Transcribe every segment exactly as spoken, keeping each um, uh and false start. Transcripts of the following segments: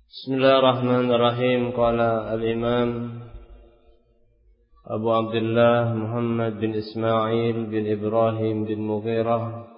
Bismillahirrahmanirrahim. Qala al-Imam Abu Abdullah Muhammad bin Ismail bin Ibrahim bin Mughirah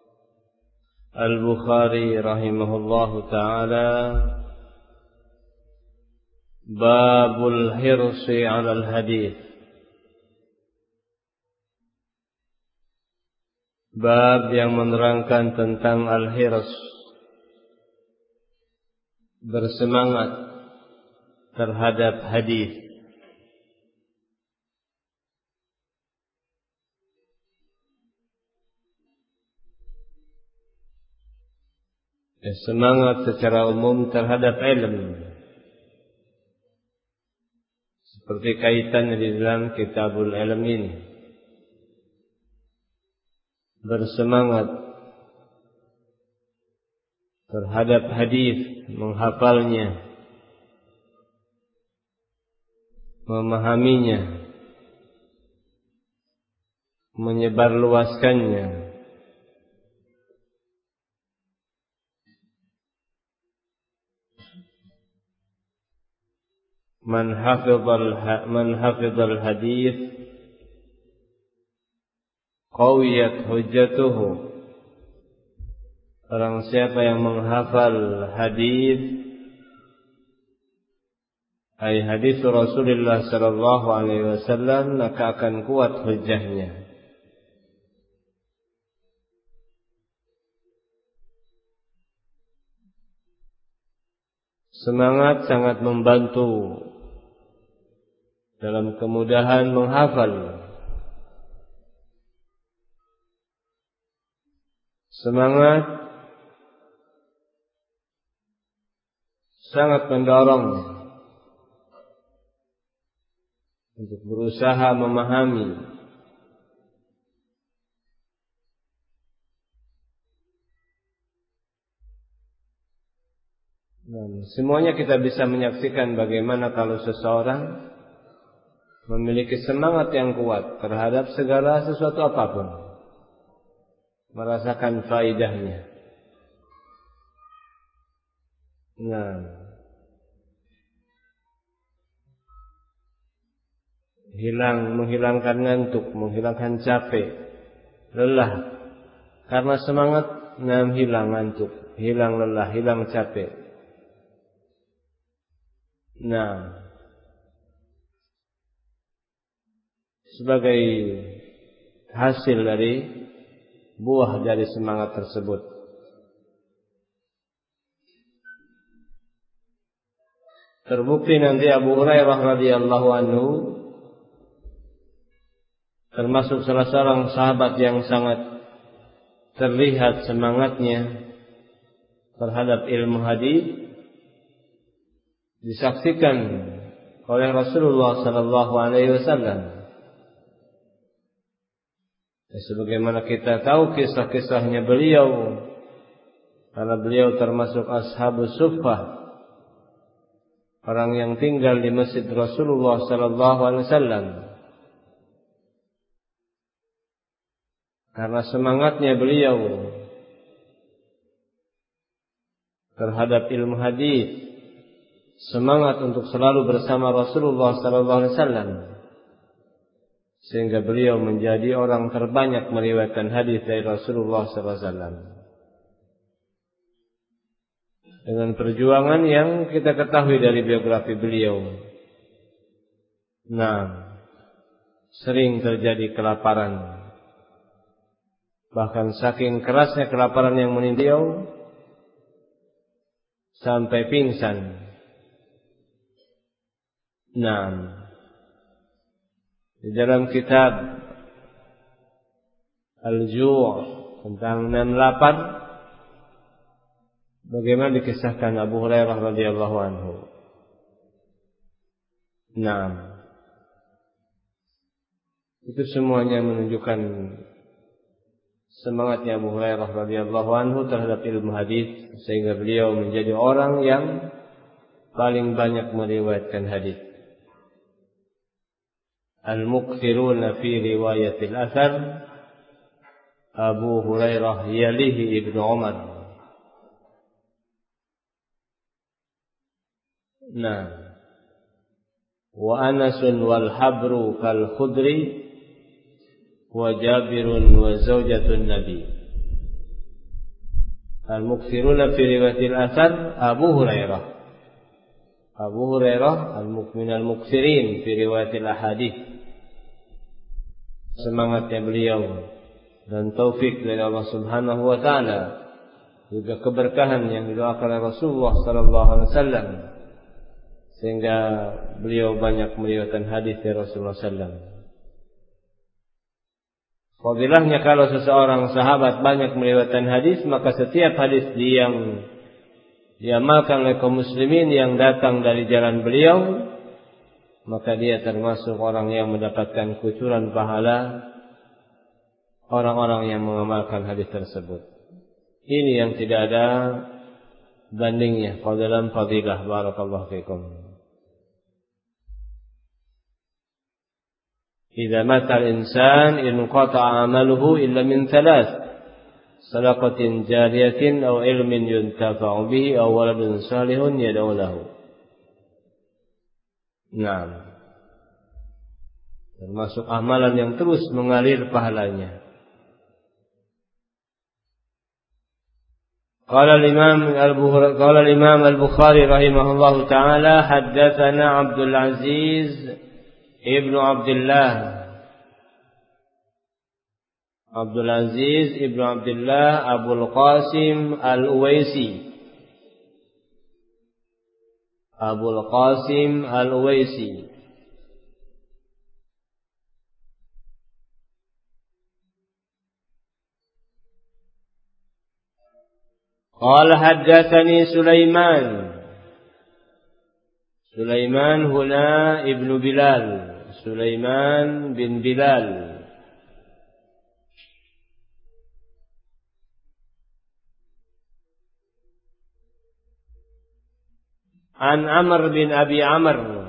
Al-Bukhari rahimahullahu ta'ala, Babul hirsi 'ala al-hadith. Bab yang menerangkan tentang al-hirs, bersemangat terhadap hadis. Ya, semangat secara umum terhadap ilmu, seperti kaitannya di dalam Kitabul Ilm ini. Bersemangat terhadap hadis, menghafalnya, memahaminya, menyebarluaskannya. Man hafizal man hafizal hadis qawiyat hujjatuhu. Orang siapa yang menghafal hadis, ay hadis Rasulullah sallallahu alaihi wasallam, maka akan kuat hujjahnya. Semangat sangat membantu dalam kemudahan menghafal. Semangat sangat mendorong untuk berusaha memahami. Dan semuanya kita bisa menyaksikan bagaimana kalau seseorang memiliki semangat yang kuat terhadap segala sesuatu apapun, merasakan faidahnya. Nah, hilang, menghilangkan ngantuk, menghilangkan capek, lelah. Karena semangat, nah, hilang ngantuk, hilang lelah, hilang capek. Nah, sebagai hasil dari buah dari semangat tersebut, terbukti nanti Abu Hurairah radhiyallahu anhu termasuk salah seorang sahabat yang sangat terlihat semangatnya terhadap ilmu hadis, disaksikan oleh Rasulullah sallallahu alaihi wasallam. Ya, sebagaimana kita tahu kisah-kisahnya beliau, karena beliau termasuk ashabus suffah, orang yang tinggal di masjid Rasulullah sallallahu alaihi wasallam. Karena semangatnya beliau terhadap ilmu hadis, semangat untuk selalu bersama Rasulullah sallallahu alaihi wasallam, sehingga beliau menjadi orang terbanyak meriwayatkan hadis dari Rasulullah sallallahu alaihi wasallam. Dengan perjuangan yang kita ketahui dari biografi beliau. Nah, sering terjadi kelaparan. Bahkan saking kerasnya kelaparan yang menimpa beliau sampai pingsan. Nah, di dalam kitab Al-Ju' tentang enam lapar, bagaimana dikisahkan Abu Hurairah radhiyallahu anhu. Nah, itu semuanya menunjukkan semangatnya Abu Hurairah radhiyallahu anhu terhadap ilmu hadis, sehingga beliau menjadi orang yang paling banyak meriwayatkan hadis. Al-mukthiruna fi riwayatil athar Abu Hurairah yalihi Ibnu Umar. Nah, wa Anasun wal habru kal khudri wa Jabirun wa zaujatun Nabi. Al-mukthiruna fi riwayatil athar Abu Hurairah. Abu Hurairah al-mukmin al-mukthirin fi riwayatil ahadits. Semangatnya beliau dan taufik dari Allah Subhanahu wa taala, juga keberkahan yang didoakan oleh Rasulullah sallallahu alaihi wasallam, sehingga beliau banyak meriwayatkan hadis dari Rasulullah sallallahu alaihi wasallam. Fadilahnya kalau seseorang sahabat banyak meriwayatkan hadis, maka setiap hadis yang diamalkan oleh kaum muslimin yang datang dari jalan beliau, maka dia termasuk orang yang mendapatkan kucuran pahala orang-orang yang mengamalkan hadis tersebut. Ini yang tidak ada bandingnya dalam fadilah. Barakallahu fikum. Idza mata al-insan inqata'a 'amaluhu illa min thalath: sadaqatin jariyatin aw ilmin yuntafa'u bihi aw waladun salihun yad'u lahu. Naam. Termasuk amalan yang terus mengalir pahalanya. Qala al-Imam al-Bukhari qala al-Imam al-Bukhari rahimahullahu ta'ala haddatsana Abdul Aziz ibnu Abdullah Abdul Aziz ibnu Abdullah Abul Qasim al-Uwaisi Abul Qasim al-Uwaisi قال حدثني سليمان سليمان هنا ابن بلال سليمان بن بلال عن عمرو بن أبي عمرو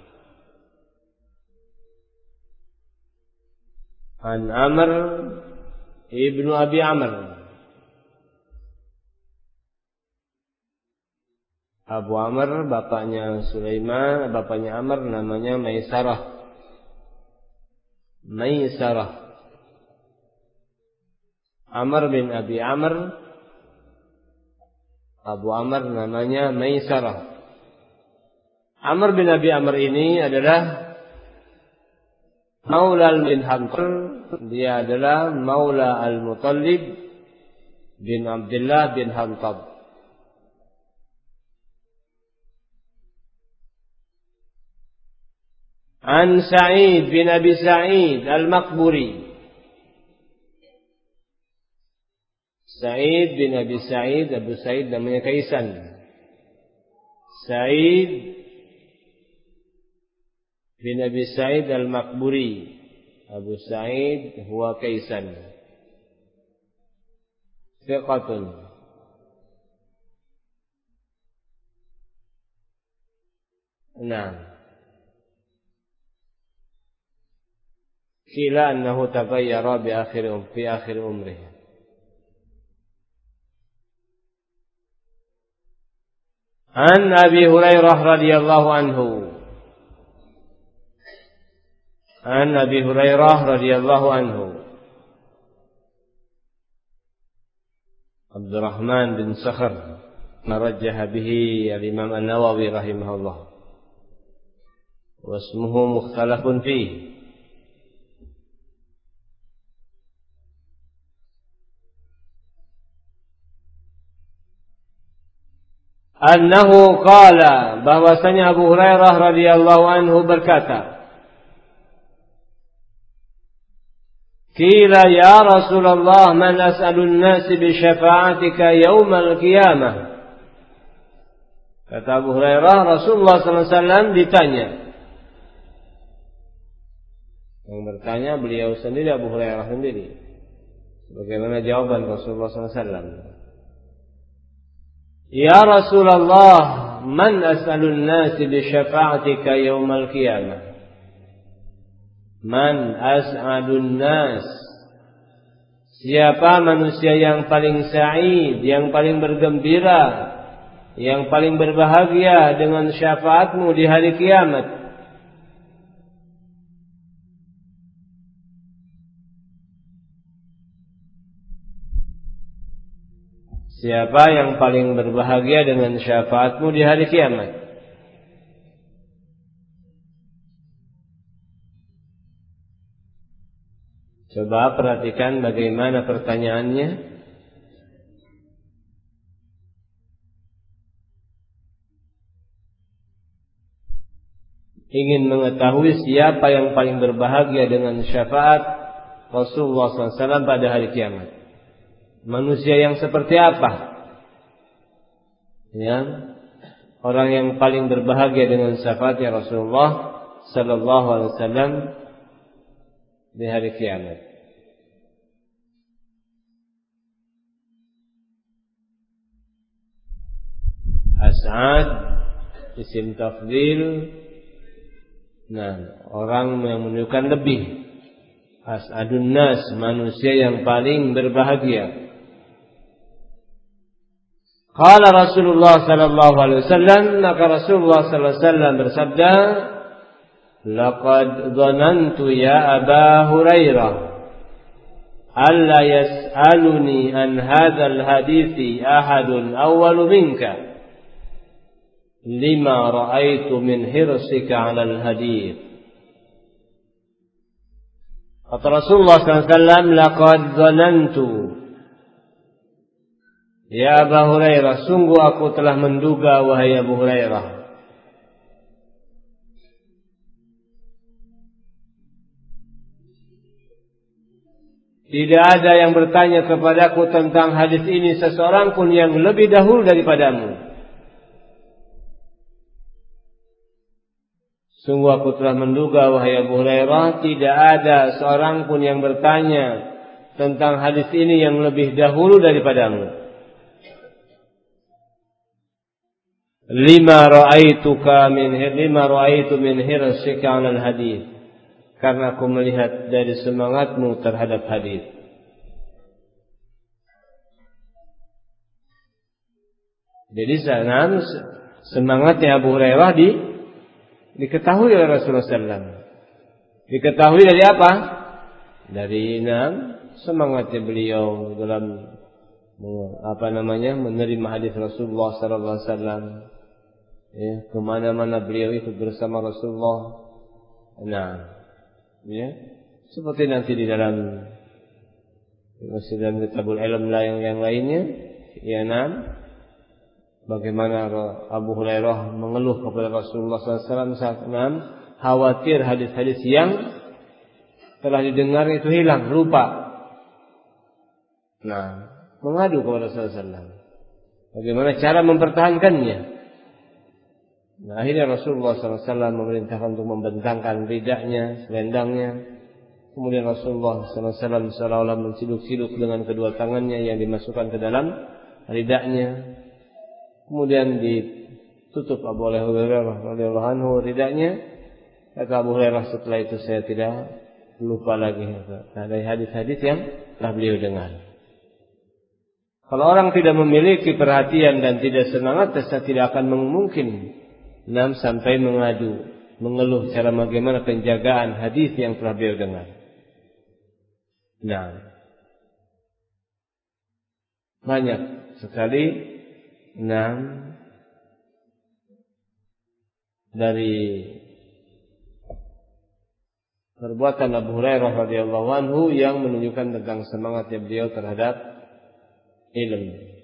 عن عمرو ابن أبي عمرو Abu Amr, bapaknya Sulaiman, bapaknya Amr, namanya Maisarah. Maisarah. Amr bin Abi Amr, Abu Amr namanya Maisarah. Amr bin Abi Amr ini adalah Maula bin Hamzah. Dia adalah Maula al-Muttalib bin Abdullah bin Hamzah. An Sa'id bin Abi Sa'id al-Maqburi. Sa'id bin Abi Sa'id, Abu Sa'id namanya Kaisan. Sa'id bin Abi Sa'id al-Maqburi. Abu Sa'id huwa Kaisan. Thiqatun. Nah. Qila annahu taghayyara bi akhir fi akhir umrihi. An Abi Hurairah radhiyallahu anhu. An Abi Hurairah radhiyallahu anhu. Abdurrahman bin Sakhr marajjaha bihi al-Imam An-Nawawi rahimahullah. Wa ismuhu mukhtalafun fihi. Annahu qala, bahwasanya Abu Hurairah radhiyallahu anhu berkata, Qila ya Rasulullah man as'alun nas bi syafa'atika yaumal qiyamah. Kata Abu Hurairah, Rasulullah sallallahu alaihi wasallam ditanya. Yang bertanya beliau sendiri, Abu Hurairah sendiri. Bagaimana jawaban Rasulullah sallallahu alaihi wasallam? Ya Rasulullah, man as'alun nas bi syafa'atika yaumal qiyamah. Man as'adun nas. Siapa manusia yang paling sa'id, yang paling bergembira yang paling berbahagia dengan syafaatmu di hari kiamat. Siapa yang paling berbahagia dengan syafaatmu di hari kiamat? Coba perhatikan bagaimana pertanyaannya. Ingin mengetahui siapa yang paling berbahagia dengan syafaat Rasulullah sallallahu alaihi wasallam pada hari kiamat. Manusia yang seperti apa? Ya, orang yang paling berbahagia dengan syafaatnya Rasulullah sallallahu alaihi wasallam di hari kiamat. As'ad isim tafdhil. Nah, orang yang menunjukkan lebih. As'adun nas, manusia yang paling berbahagia. Qala Rasulullah sallallahu alaihi wasallam, maka Rasulullah sallallahu alaihi wasallam bersabda, "Laqad dhanantu ya Aba Hurairah alla yas'aluni an hadzal hadithi ahadun awwalu minka lima ra'aitu min hirsika 'alal hadits." Kata Rasulullah sallallahu alaihi wasallam, "Laqad dhanantu ya Abu Hurairah, sungguh aku telah menduga wahai Abu Hurairah, tidak ada yang bertanya kepadaku tentang hadis ini seseorang pun yang lebih dahulu daripadamu. Sungguh aku telah menduga wahai Abu Hurairah, tidak ada seorang pun yang bertanya tentang hadis ini yang lebih dahulu daripadamu. Lima ra'aituka min lima ra'aitu min hirsika 'alal hadis, karena aku melihat dari semangatmu terhadap hadis. Jadi sana semangatnya Abu Hurairah di diketahui oleh Rasulullah sallallahu alaihi wasallam. Diketahui dari apa? Dari enam semangatnya beliau dalam apa namanya menerima hadis Rasulullah sallallahu alaihi wasallam. Ya, kemana-mana beliau ikut bersama Rasulullah. Nah, ya, seperti nanti di dalam masih dalam kitabul ilm yang yang lainnya, ya enam. Bagaimana Abu Hurairah mengeluh kepada Rasulullah sallallahu alaihi wasallam saat enam khawatir hadis-hadis yang telah didengar itu hilang, lupa. Nah, mengadu kepada Rasulullah sallallahu alaihi wasallam. Bagaimana cara mempertahankannya? Nah, akhirnya Rasulullah sallallahu alaihi wasallam memerintahkan untuk membentangkan ridanya, selendangnya. Kemudian Rasulullah sallallahu alaihi wasallam seolah-olah menciduk-ciduk dengan kedua tangannya yang dimasukkan ke dalam ridanya. Kemudian ditutup Abu Hurairah radhiyallahu anhu ridanya. Kata Abu Hurairah, setelah itu saya tidak lupa lagi. Nah, dari hadis-hadis yang telah beliau dengar. Kalau orang tidak memiliki perhatian dan tidak semangat, saya tidak akan mungkin enam sampai mengadu, mengeluh cara bagaimana penjagaan hadis yang telah beliau dengar. Nah, banyak sekali enam dari perbuatan Abu Hurairah radhiyallahu anhu yang menunjukkan tentang semangatnya beliau terhadap ilmu.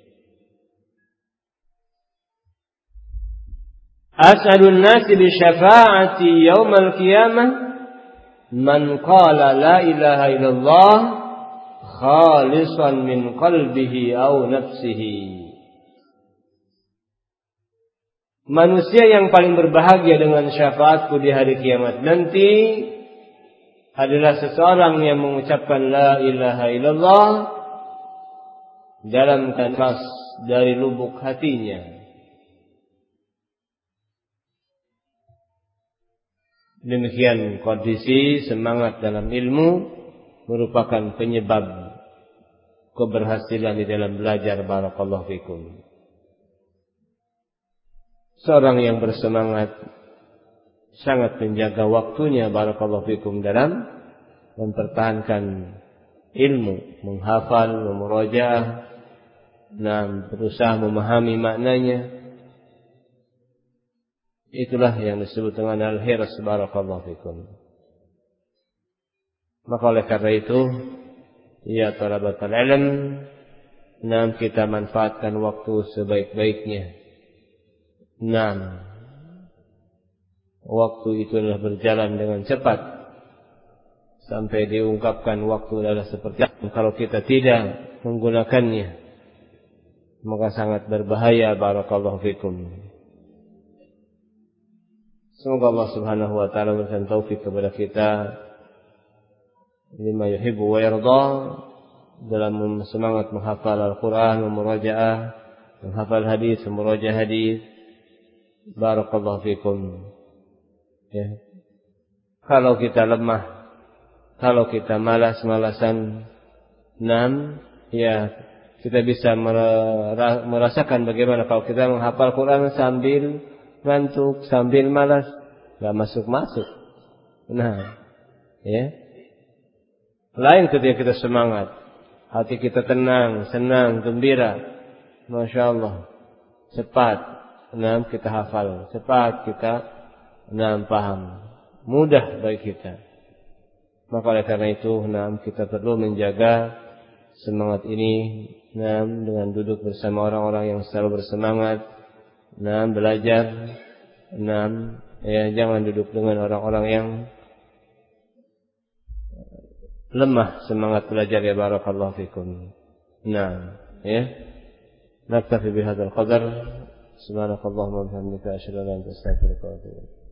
As'alun nasi bi syafa'ati yaumal qiyamah man qala la ilaha illallah khalisan min qalbihi aw nafsihi. Manusia yang paling berbahagia dengan syafaatku di hari kiamat nanti adalah seseorang yang mengucapkan la ilaha illallah dalam ikhlas dari lubuk hatinya. Demikian kondisi semangat dalam ilmu merupakan penyebab keberhasilan di dalam belajar. Barakallahu fikum. seorang yang bersemangat sangat menjaga waktunya barakallahu fikum dalam mempertahankan ilmu, menghafal, memurajaah, dan berusaha memahami maknanya. Itulah yang disebut dengan al-hirs barakallahu fikum. Maka oleh karena itu, ya talabatul ilm, nah kita manfaatkan waktu sebaik-baiknya. Nah, waktu itu adalah berjalan dengan cepat sampai diungkapkan waktu adalah seperti itu. Kalau kita tidak menggunakannya, maka sangat berbahaya barakallahu fikum. Semoga Allah Subhanahu wa taala memberikan taufik kepada kita lima yuhibbu wa yarda dalam semangat menghafal Al-Qur'an, memurajaah, menghafal hadis, memurajaah hadis. Barakallahu fikum. Ya. Kalau kita lemah, kalau kita malas-malasan, enam, ya kita bisa merasakan bagaimana kalau kita menghafal Quran sambil ngantuk, sambil malas, enggak masuk-masuk. Nah, ya. Lain ketika kita semangat, hati kita tenang, senang, gembira, masya Allah, cepat. Enam kita hafal, cepat kita enam paham, mudah bagi kita. Maka oleh karena itu, enam kita perlu menjaga semangat ini, enam dengan duduk bersama orang-orang yang selalu bersemangat, enam belajar, enam ya jangan duduk dengan orang-orang yang lemah semangat belajar ya barakallahu fikum. Nah, ya. Naktafi bihadzal qadar. Subhanakallahumma wa bihamdika asyhadu an la ilaha illa anta astaghfiruka wa atubu ilaik.